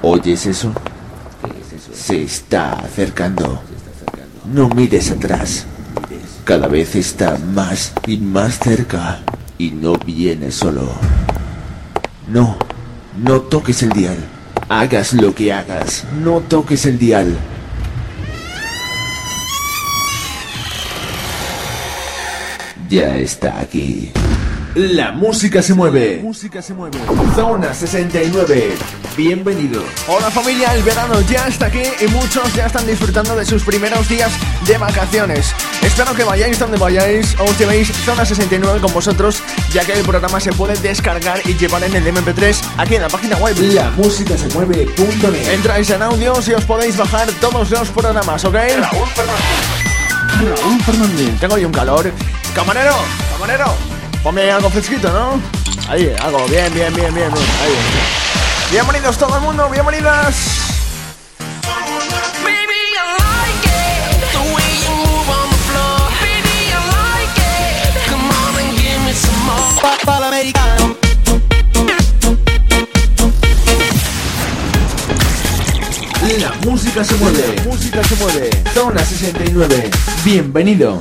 ¿Oyes eso? Se está acercando. No mires atrás. Cada vez está más y más cerca. Y no viene solo. No toques el dial. Hagas lo que hagas, no toques el dial. Ya está aquí. La música se mueve. Zona 69. Bienvenido. Hola familia, el verano ya está aquí y muchos ya están disfrutando de sus primeros días de vacaciones. Espero que vayáis donde vayáis, os llevéis Zona 69 con vosotros, ya que el programa se puede descargar y llevar en el MP3 aquí en la página web lamusicasemueve.net. Entráis en audios y os podéis bajar todos los programas, ¿ok? Raúl Fernández. Tengo hoy un calor. Camarero, ponme algo fresquito, ¿no? Ahí, algo, bien. Ahí. Bienvenidos todo el mundo, bienvenidas. La música se mueve. Zona 69. Bienvenido.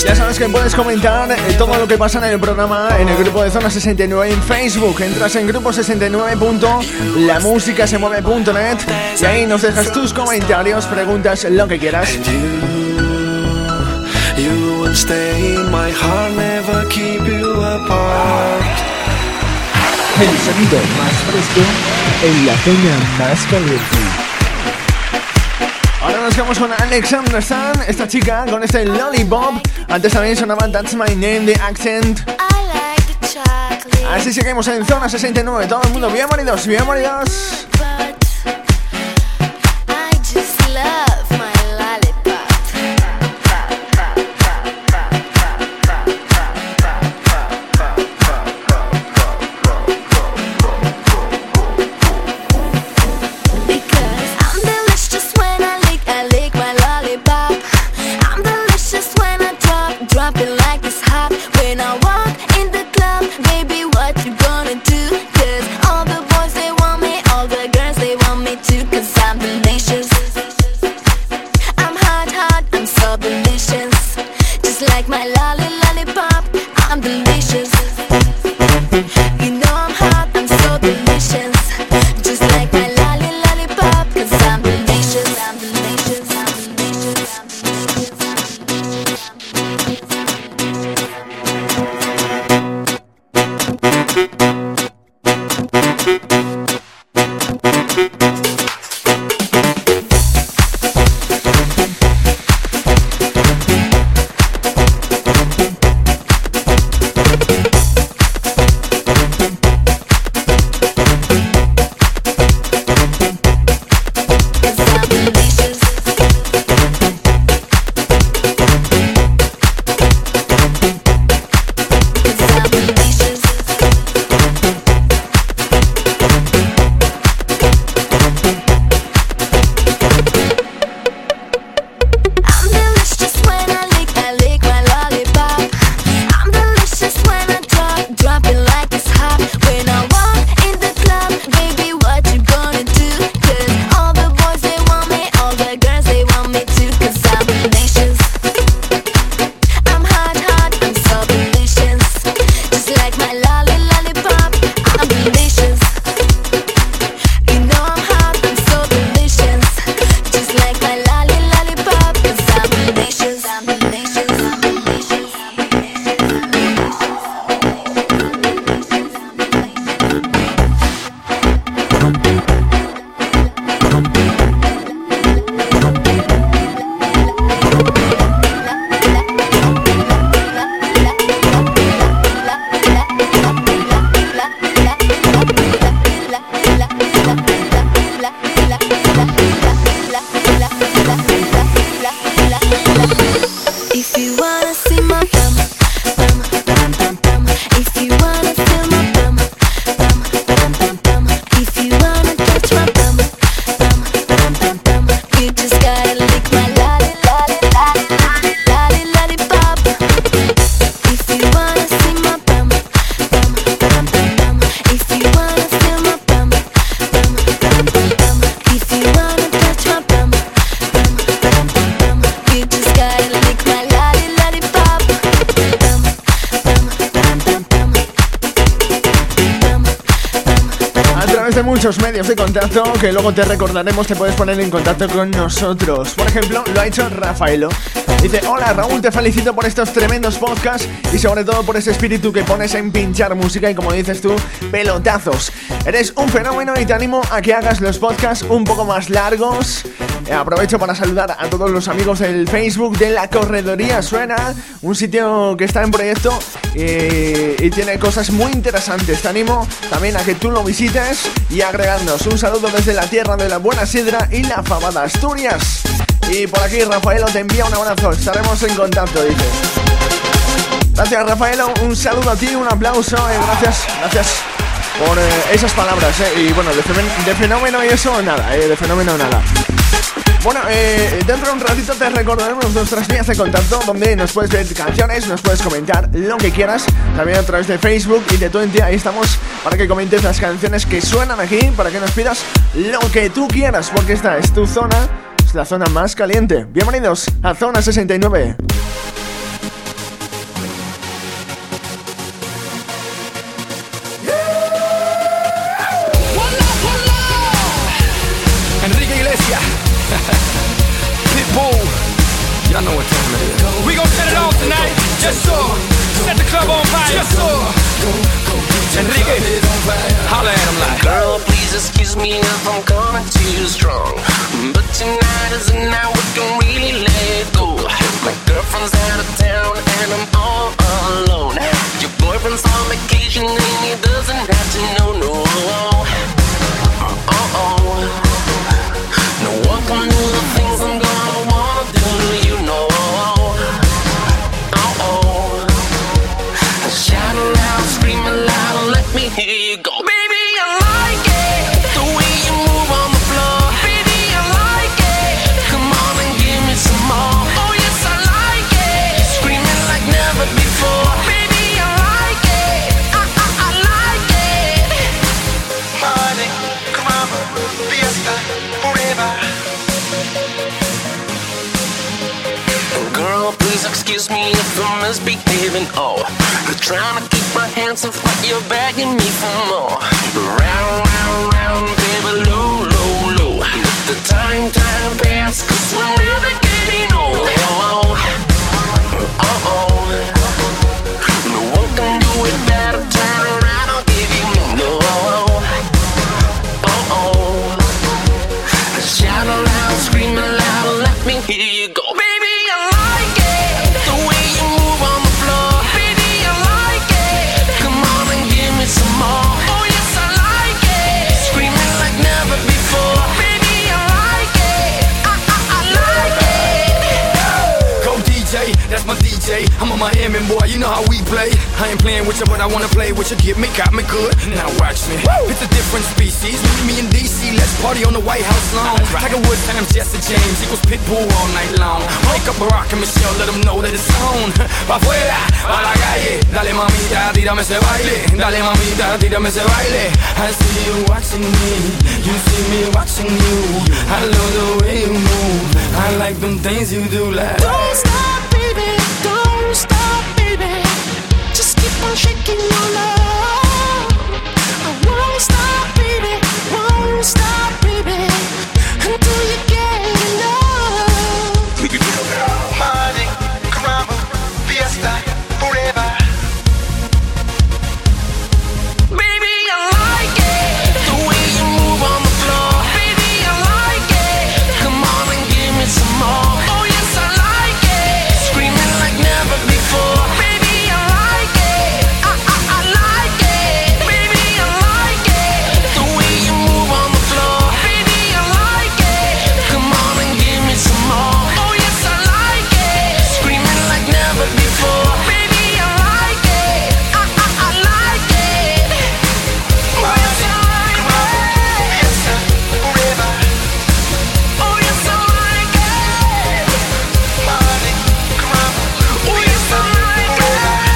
Ya sabes que puedes comentar todo lo que pasa en el programa en el grupo de Zona 69 en Facebook. Entras en grupo69.lamusicasemueve.net y ahí nos dejas tus comentarios, preguntas, lo que quieras. You will stay in my heart, never keep you apart. El sonido más fresco en la zona más caliente. Ahora nos quedamos con Alexandra Stan, esta chica con este Lollipop. Antes también sonaba That's My Name de Accent. Así seguimos en Zona 69. Todo el mundo, bienvenidos, bienvenidos. Muchos medios de contacto que luego te recordaremos, te puedes poner en contacto con nosotros. Por ejemplo, lo ha hecho Rafaelo. Dice: hola Raúl, te felicito por estos tremendos podcasts y sobre todo por ese espíritu que pones en pinchar música y, como dices tú, pelotazos. Eres un fenómeno y te animo a que hagas los podcasts un poco más largos. Aprovecho para saludar a todos los amigos del Facebook de La Corredoría Suena, un sitio que está en proyecto y tiene cosas muy interesantes. Te animo también a que tú lo visites y agregarnos. Un saludo desde la tierra de la buena sidra y la fabada, Asturias. Y por aquí Rafaelo te envía un abrazo, estaremos en contacto, dice. Gracias Rafaelo, un saludo a ti, un aplauso, gracias por esas palabras, y bueno, de fenómeno y eso nada, de fenómeno nada. Bueno, dentro de un ratito te recordaremos nuestras vías de contacto, donde nos puedes ver canciones, nos puedes comentar lo que quieras, también a través de Facebook y de Twenty. Ahí estamos para que comentes las canciones que suenan aquí, para que nos pidas lo que tú quieras, porque esta es tu zona, es la zona más caliente. Bienvenidos a Zona 69. Y'all know what time it is. We gon' set it off tonight. Just so. Set the club on fire. Just so. Enrique, holla at him like. Girl, please excuse me if I'm coming too strong, but tonight is the night we can really let it go. My girlfriend's out of town and I'm all alone. Your boyfriend's on vacation and he doesn't have to know, no. No one can do the things I'm gonna wanna do, you know. Shout aloud, scream aloud, let me hear you go. Baby, I like it, the way you move on the floor. Baby, I like it, come on and give me some more. Oh yes, I like it, screaming like never before. Baby, I like it, I like it. Party, club, fiesta, forever. Girl, please excuse me if I'm misbehaving. Oh, you're trying to keep my hands off, but you're begging me for more. Round, round, round, baby, low, low, low. Let the time pass, 'cause we're never getting old. No one can do it better. Turn around, I'll give you more. Shout aloud, scream aloud, let me hear you go. Baby, I like it, the way you move on the floor. Baby, I like it, come on and give me some more. Oh yes, I like it, screaming like never before. Baby, I like it, I like it. Go DJ, that's my DJ. I'm a Miami boy, you know how we play. I ain't playing with you, but I wanna play with you. Get me, got me good. Now watch me. Woo! It's a different species. Meet me in DC, let's party on the White House lawn. Tiger Woods times Jesse James equals Pitbull all night long. Wake up Barack and Michelle, let them know that it's on. Pa' afuera, a la calle. Dale mamita, tírame ese baile. Dale mamita, tírame ese baile. I see you watching me, you see me watching you. I love the way you move. I like them things you do like. Don't stop, baby, don't stop, baby. Just keep on shaking your love. I won't stop, baby, won't stop, baby, until you get enough. Party, club, fiesta, forever. Baby, I like it, the way you move on the floor. Baby, I like it, come on and give me some more. Oh yes, I like it, screaming like never before. Baby, I like it, I like it. Baby, I like it, the way you move on the floor. Baby, I like it, come on and give me some more. Oh yes, I like it, screaming like never before. Baby, I like it, I like it. Oh yes, I like it. Fiesta, forever. Oh yes, I like it. Party, club, Oh yes, I like it.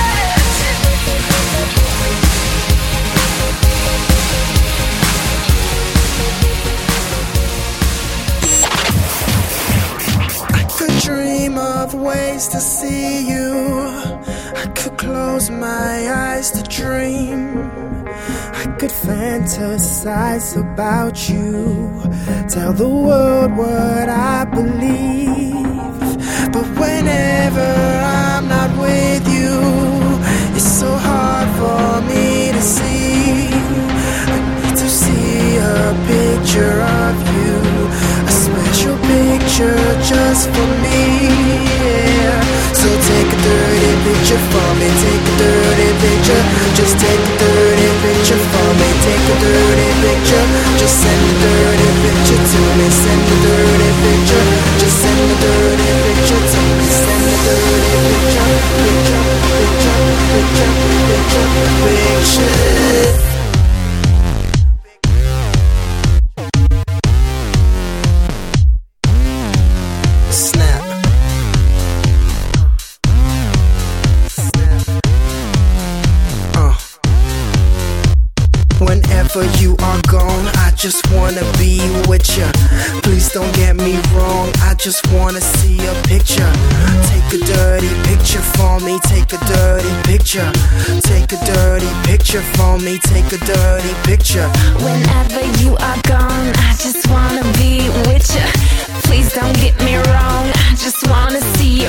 I could dream of ways to see you. I could close my eyes to dream. I could fantasize about you. Tell the world what I believe. But whenever I'm not with you, it's so hard for me to see. I need to see a picture of you, a special picture just for me, yeah. So take a dirty picture for me, take a dirty picture. Just take a dirty picture for me, take a dirty picture. Just send a dirty picture to me, send a dirty picture. Just send a dirty picture to me, send a dirty picture. Picture, picture, picture, picture, picture. Snap. Whenever you are gone, I just wanna be with ya. Please don't get me wrong, I just wanna see a picture. Take a dirty picture for me, take a dirty picture. Take a dirty picture for me, take a dirty picture. Whenever you are gone, I just wanna be with you. Please don't get me wrong, I just wanna see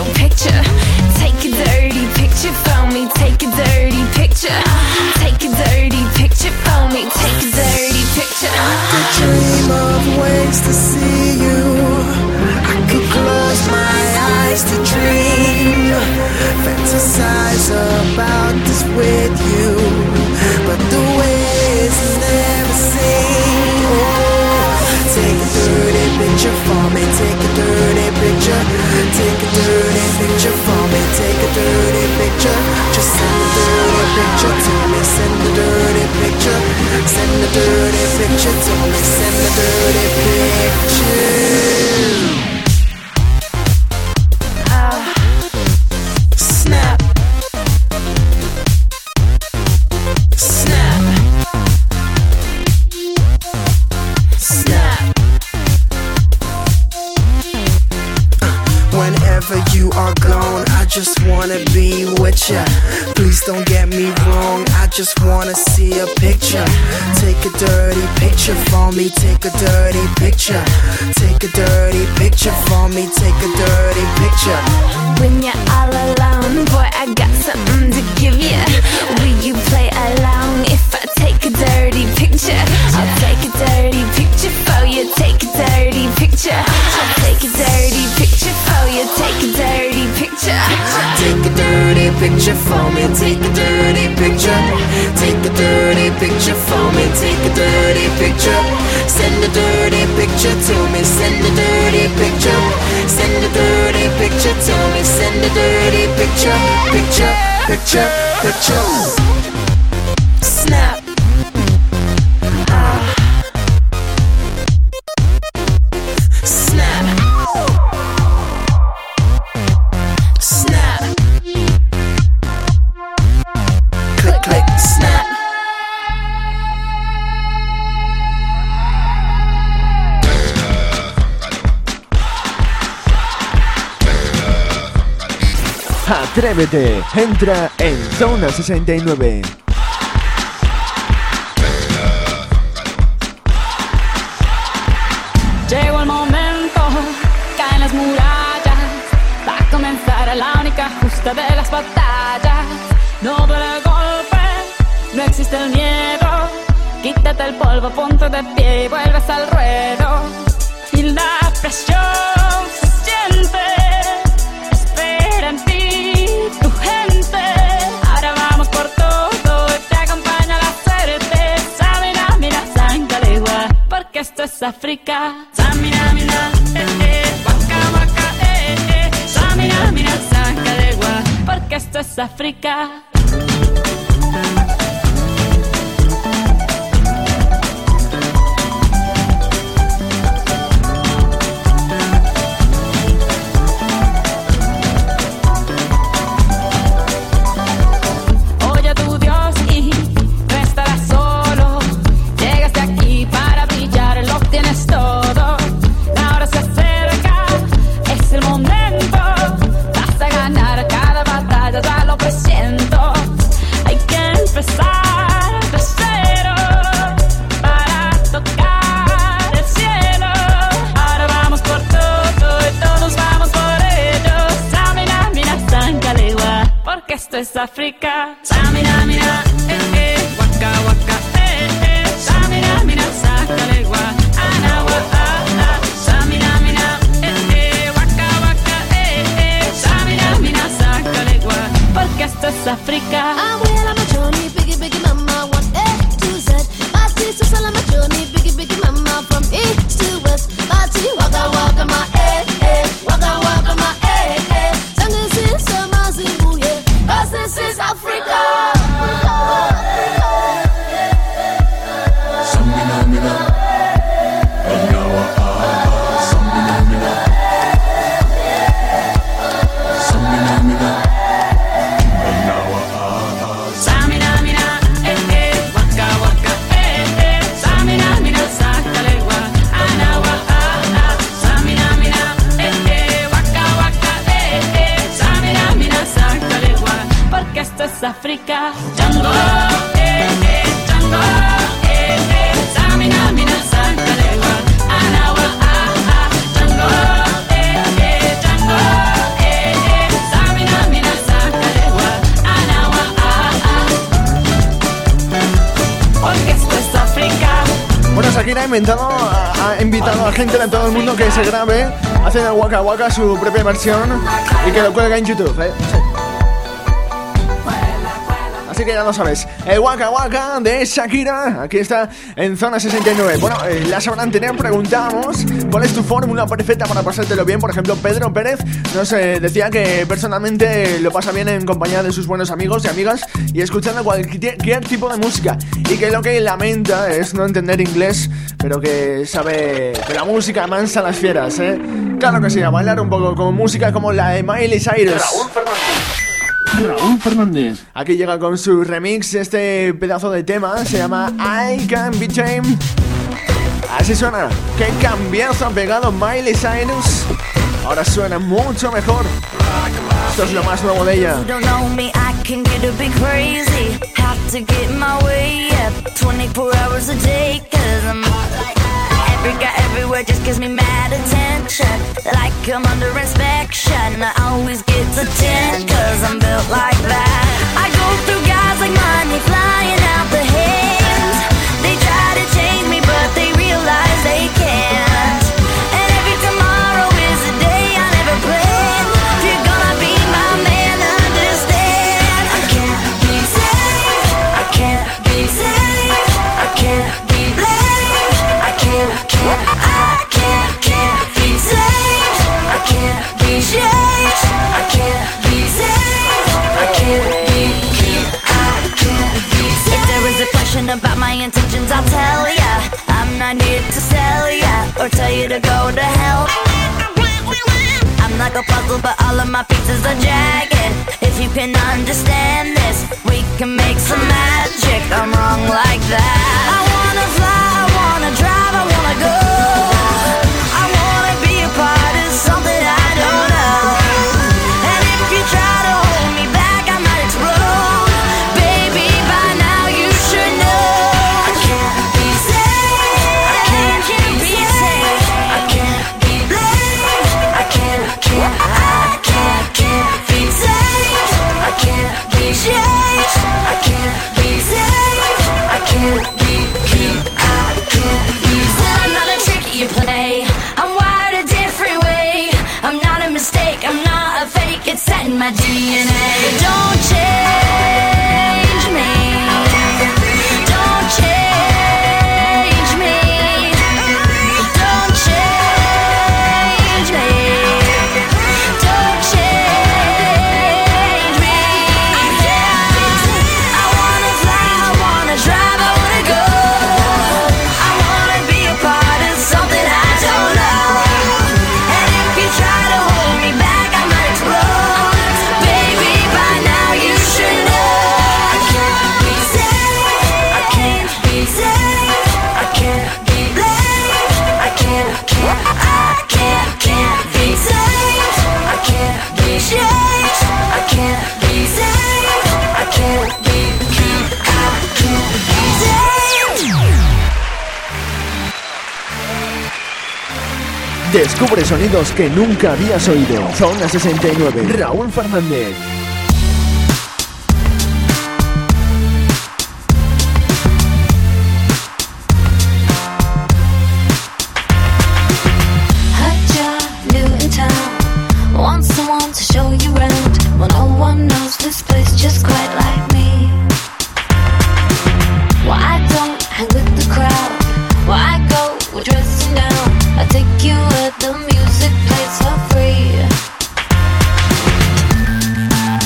whenever you are gone, I just wanna be with ya. Please don't get me wrong, I just wanna see a picture. Take a dirty picture for me, take a dirty picture. Take a dirty picture for me, take a dirty picture. When you're all alone, boy, I got something to give you. Will you play along if I take a dirty picture? I'll take a dirty picture for you, take a dirty picture. I'll take a dirty picture for you, take a dirty picture. Take a dirty picture for me, take a dirty picture. Take a dirty picture for me, take a dirty picture. Send a dirty picture to me, send a dirty picture. Send a dirty picture to me, send a dirty picture. Picture, picture, picture. Snap. Snap. Snap. Click, click, snap. Atrévete, entra en Zona 69. Llegó el momento, caen las murallas, va a comenzar la única justa de las batallas. No duele el golpe, no existe el miedo, quítate el polvo, ponte de pie y vuelves al ruedo. Y la presión se siente, espera en ti tu gente. Ahora vamos por todo y te acompaña la suerte. Samina, mira, Sancalegua, porque esto es África. Samina, mira, waka, waka, Samina, mira, Sancalegua, porque esto es África. Esto es África. Samina, mira, waka, waka, Samina, mira, Sancalegua, Anawa, Samina, mira, waka, waka, Samina, mira, Sancalegua, porque esto es África. I'm well on my journey, biggie, biggie, mama, 1 A to Z. My sister's all on my journey, biggie, biggie, mama, from east to west. My tea, waka, waka, my waka, waka, my Tango since summer, Zimbabwe. This is Africa. Samina, mina, Anawa, Samina, mina, Samina, mina, Anawa, Samina, mira, waka, waka, Samina, mira, Sancalegua, Anawa, Samina, mira, waka, waka, Samina, mira, Sancalegua, porque esto es África. Django, Django, Samina, mira, Sancalegua, Anawa, Django, Django, Samina, mira, Sancalegua, Anawa, porque esto es África. Bueno, Shakira ha invitado a gente de todo el mundo que se grabe haciendo el Waka Waka su propia versión y que lo cuelga en YouTube, Sí. Así que ya lo sabes, el Waka Waka de Shakira, aquí está en Zona 69. Bueno, la semana anterior preguntábamos cuál es tu fórmula perfecta para pasártelo bien. Por ejemplo, Pedro Pérez nos decía que personalmente lo pasa bien en compañía de sus buenos amigos y amigas y escuchando cualquier tipo de música, y que lo que lamenta es no entender inglés, pero que sabe que la música mansa las fieras, Claro que sí, a bailar un poco con música como la de Miley Cyrus. Raúl Fernández. Aquí llega con su remix este pedazo de tema, se llama I Can Be Tamed. Así suena, qué cambiazo ha pegado Miley Cyrus ahora suena mucho mejor. Esto es lo más nuevo de ella. You don't know me, I can get a bit crazy. Have to get my way up 24 hours a day, 'cause I'm like that. Every guy everywhere just gives me mad attention, like I'm under inspection. I always get to 10, 'cause I'm built like that. I go through guys like money flying out the hands. They try to change me, but they realize they can't. And every tomorrow is a day I never planned. If you're gonna be my man, understand. I can't be saved, I can't be saved, I can't be blamed. I can't be saved, I can't be changed. I can't be saved, I can't be saved. If there is a question about my intentions, I'll tell ya. I'm not here to sell ya or tell you to go to hell. I'm like a puzzle, but all of my pieces are jagged. If you can understand this, we can make some magic. I'm wrong like that. I wanna fly, I wanna drive, I wanna go. I wanna be a part of something I don't know. And if you try to hold me back, I might explode. Baby, by now you should know. I can't be saved, I can't be saved, I can't be blamed. I can't be saved, I can't be changed. I can't be saved, I can't be saved. I'm not a trick you play, I'm wired a different way. I'm not a mistake, I'm not a fake, it's set in my DNA. Don't change me, don't change me, don't change me, don't change me. I wanna fly, I wanna drive, I wanna go. I wanna be a part of something I don't know. And if you try to hold me back, I might explode. Baby, by now you should know. I can't be saved, I can't be saved, I can't be blamed. I can't be saved, I can't be changed. I can't be saved, I can't be saved. Descubre sonidos que nunca habías oído. Zona 69, Raúl Fernández. Heard you're new in town, want someone to show you around. Well, no one knows this place just quite like me. Well, I don't hang with the crowd. Well, I go, we're dressing down. I take you where the music plays for free.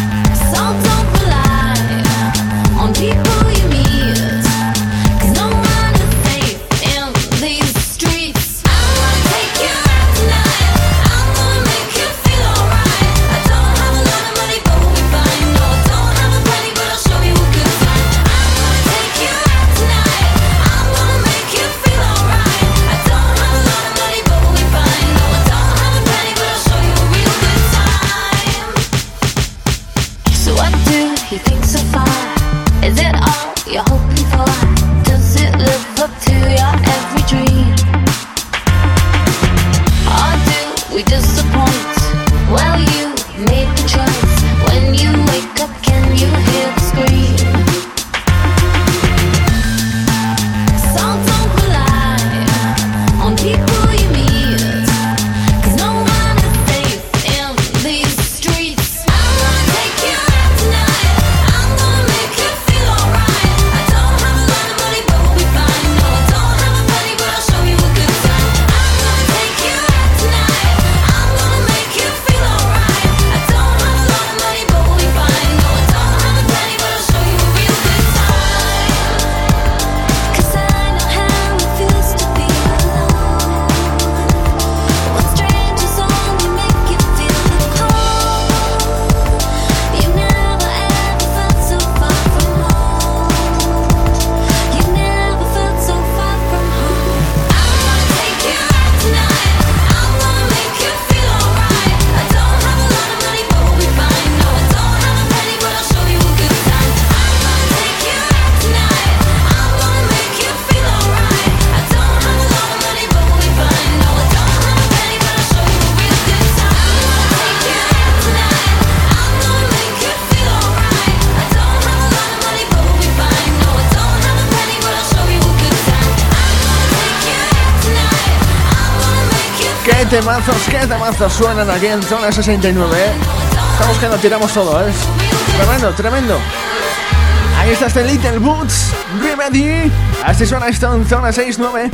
qué temazos suenan aquí en Zona 69, ¿eh? Estamos que nos tiramos todo, ¿eh? Tremendo, tremendo. Ahí está este Little Boots, Remedy. Así suena esto en Zona 69.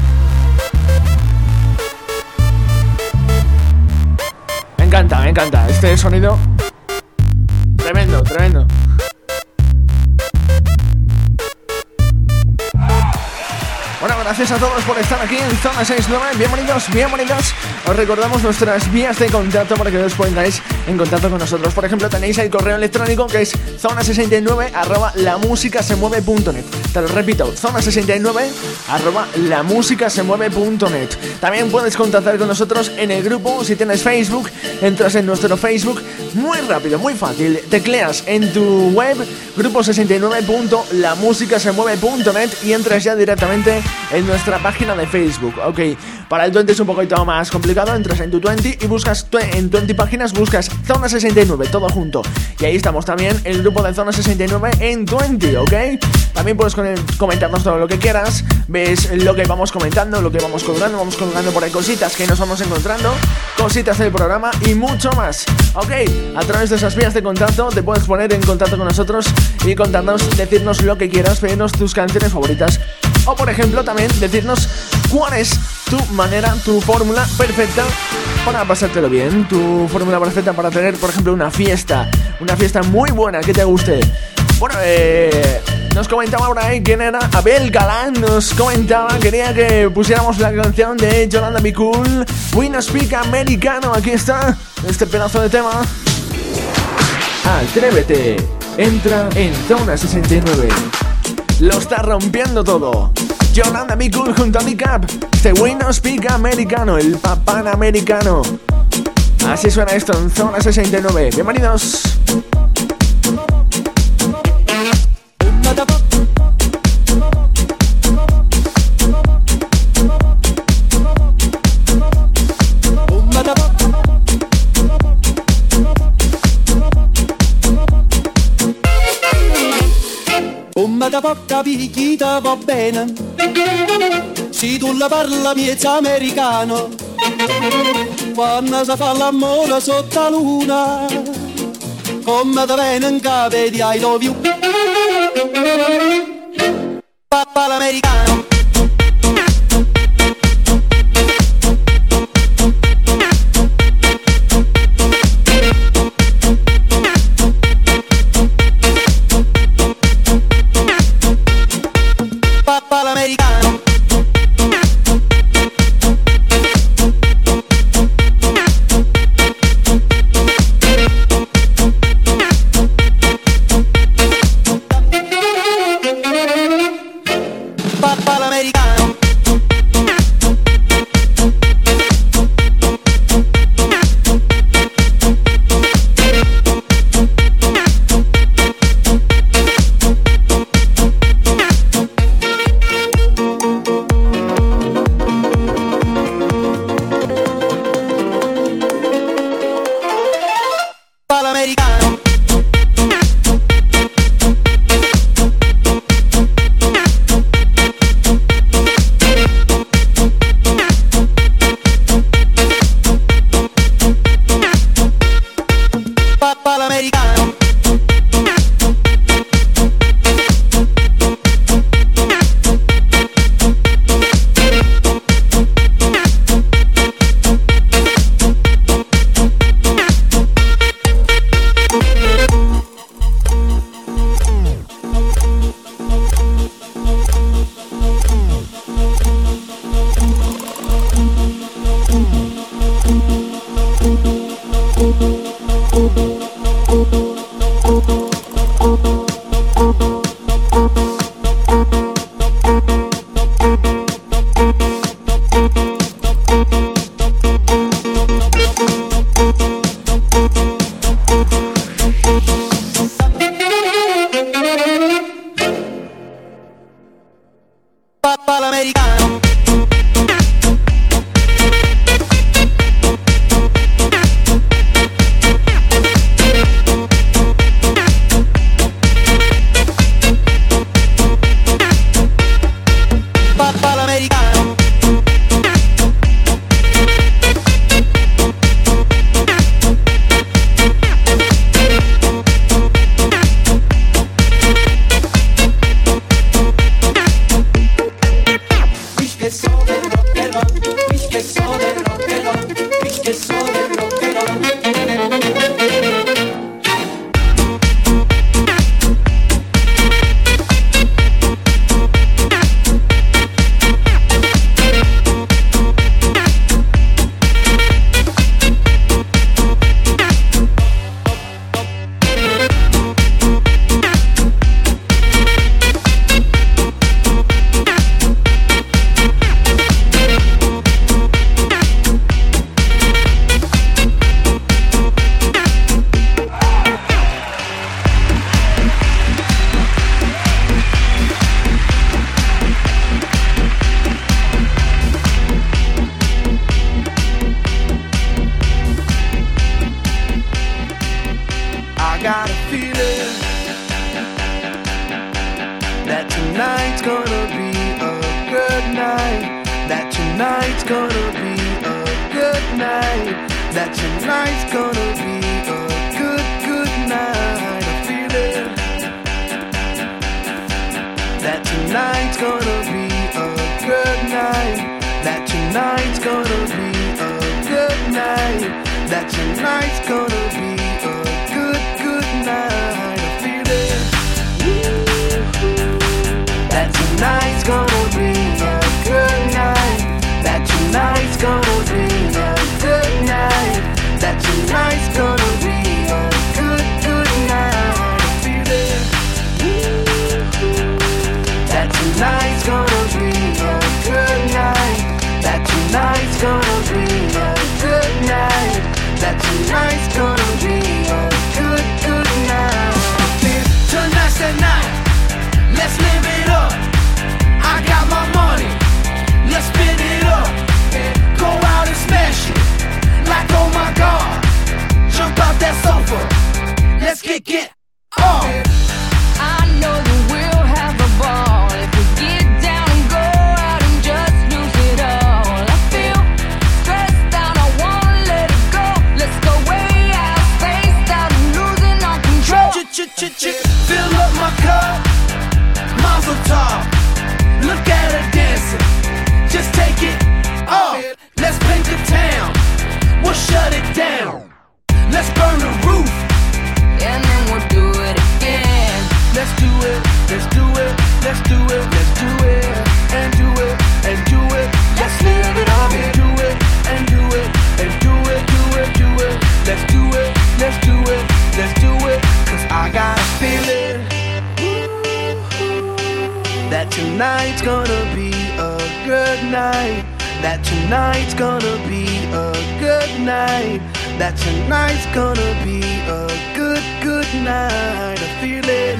Me encanta este sonido. Tremendo, tremendo. Bueno, gracias a todos por estar aquí en Zona 69. Bienvenidos. Os recordamos nuestras vías de contacto para que os pongáis en contacto con nosotros. Por ejemplo, tenéis el correo electrónico que es zona69@lamusicasemueve.net. Te lo repito, zona69@lamusicasemueve.net. También puedes contactar con nosotros en el grupo. Si tienes Facebook, entras en nuestro Facebook. Muy rápido, muy fácil. Tecleas en tu web grupo69.lamusicasemueve.net y entras ya directamente en nuestra página de Facebook. Ok, para el 20 es un poquito más complicado. Entras en tu 20 y buscas en 20 páginas, buscas Zona 69, todo junto. Y ahí estamos también, el grupo de Zona 69 en 20, ok. También puedes comentarnos todo lo que quieras. Ves lo que vamos comentando, lo que vamos colgando por ahí cositas que nos vamos encontrando, cositas del programa y mucho más. Ok, a través de esas vías de contacto te puedes poner en contacto con nosotros y contarnos, decirnos lo que quieras, pedirnos tus canciones favoritas. O por ejemplo también decirnos cuál es tu manera, tu fórmula perfecta para pasártelo bien. Tu fórmula perfecta para tener, por ejemplo, una fiesta muy buena que te guste. Bueno, nos comentaba por ahí quién era Abel Galán. Nos comentaba, quería que pusiéramos la canción de Yolanda Be Cool, We No Speak Americano. Aquí está este pedazo de tema. Atrévete, entra en Zona 69. Lo está rompiendo todo. Yolanda Be Cool junto a Nick Up. Este We No Speak Americano, el panamericano. Así suena esto en Zona 69. Bienvenidos. Da poca picchita va bene, se tu la parla miezza americano, quando si fa l'amore sotto la luna, come te viene in capo di I love you, papà l'americano. tonight's gonna be a good, good night. I feel it. That tonight's gonna be a good night. That tonight's gonna be a good night. That tonight's gonna be a good, good night. I feel it. That tonight's gonna be a good night. That tonight's gonna be a good night. That tonight's gonna be a good, good night. I feel it. That tonight's gonna be a good night. That tonight's gonna be a good night. That tonight's gonna be a good, good night. Tonight's the night. Let's live it up. I got my money. Let's spin it up. Go out and smash it. Like oh my God. Jump out that sofa. Let's get off. I know that we'll have a ball if we get down and go out and just lose it all. I feel stressed out, I wanna let it go. Let's go way out, spaced out and losing all control. Fill up my cup, Mazel tov. Look at her dancing, just take it off. Let's paint the town, we'll shut it down. Let's burn the roof, and then we'll do it again. let's do it, let's do it, let's do it, let's do it, and do it, and do it. Let's live it up and do it, and do it, and do it, do it, do it. Let's do it, let's do it, let's do it. Cause I got a feeling that tonight's gonna be a good night. That tonight's gonna be a good night. That tonight's gonna be a good, good night. I feel it.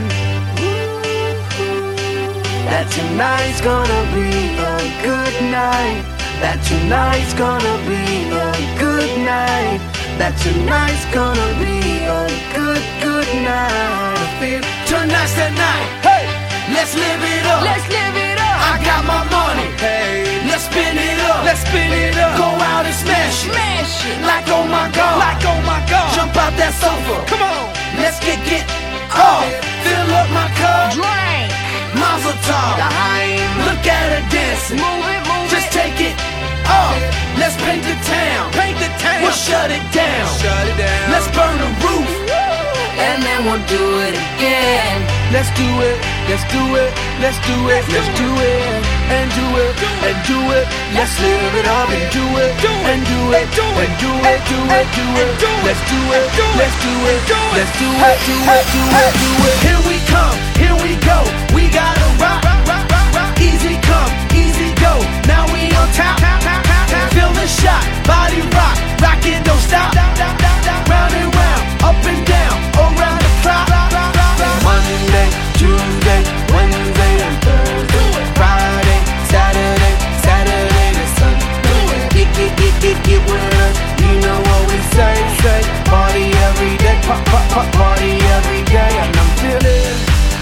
That tonight's gonna be a good night. That tonight's gonna be a good night. That tonight's gonna be a good, good night. I feel tonight's the night. Hey, let's live it up. Let's live it up. I got my money. Hey, let's spin it up. Let's spin it up. Go out and smash it. Smash it. Like oh my God. Like oh my God. Jump out that sofa. Come on. Let's get off. Fill up my cup. Drink. Mazel tov. Look at her dancing. Move it, move Just it. take it off. Let's paint the town. Paint the town. We'll shut it down. Shut it down. Let's burn the roof. And then we'll do it again. Let's do it, let's do it, let's do it, let's do it, and do it, and do it. Let's live it up and do it, and do it, and do it, do it, do it. Let's do it, let's do it, let's do it, do it, do it, do it. Here we come, here we go. We gotta rock, rock, rock, rock. Easy come, easy go. Now we on top, feel the shot, body rock, rockin', don't stop. Round and round, up and down, around the clock. Monday, Tuesday, Wednesday and Thursday, Friday, Saturday, Saturday to Sunday. Get with us, you know what we say. Party every day, party every day, and I'm feeling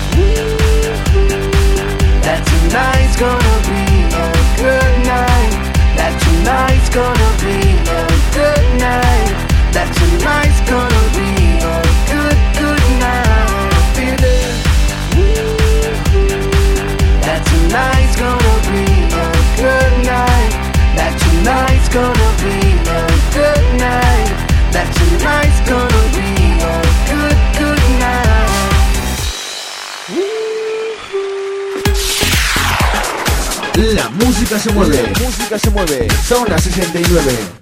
that tonight's gonna be a good night. That tonight's gonna be a good night. That tonight's gonna be a good, good night. I feel it. That tonight's gonna be a good night. That tonight's gonna be a good night. That tonight's gonna be a good, good night. La música se mueve. Zona 69.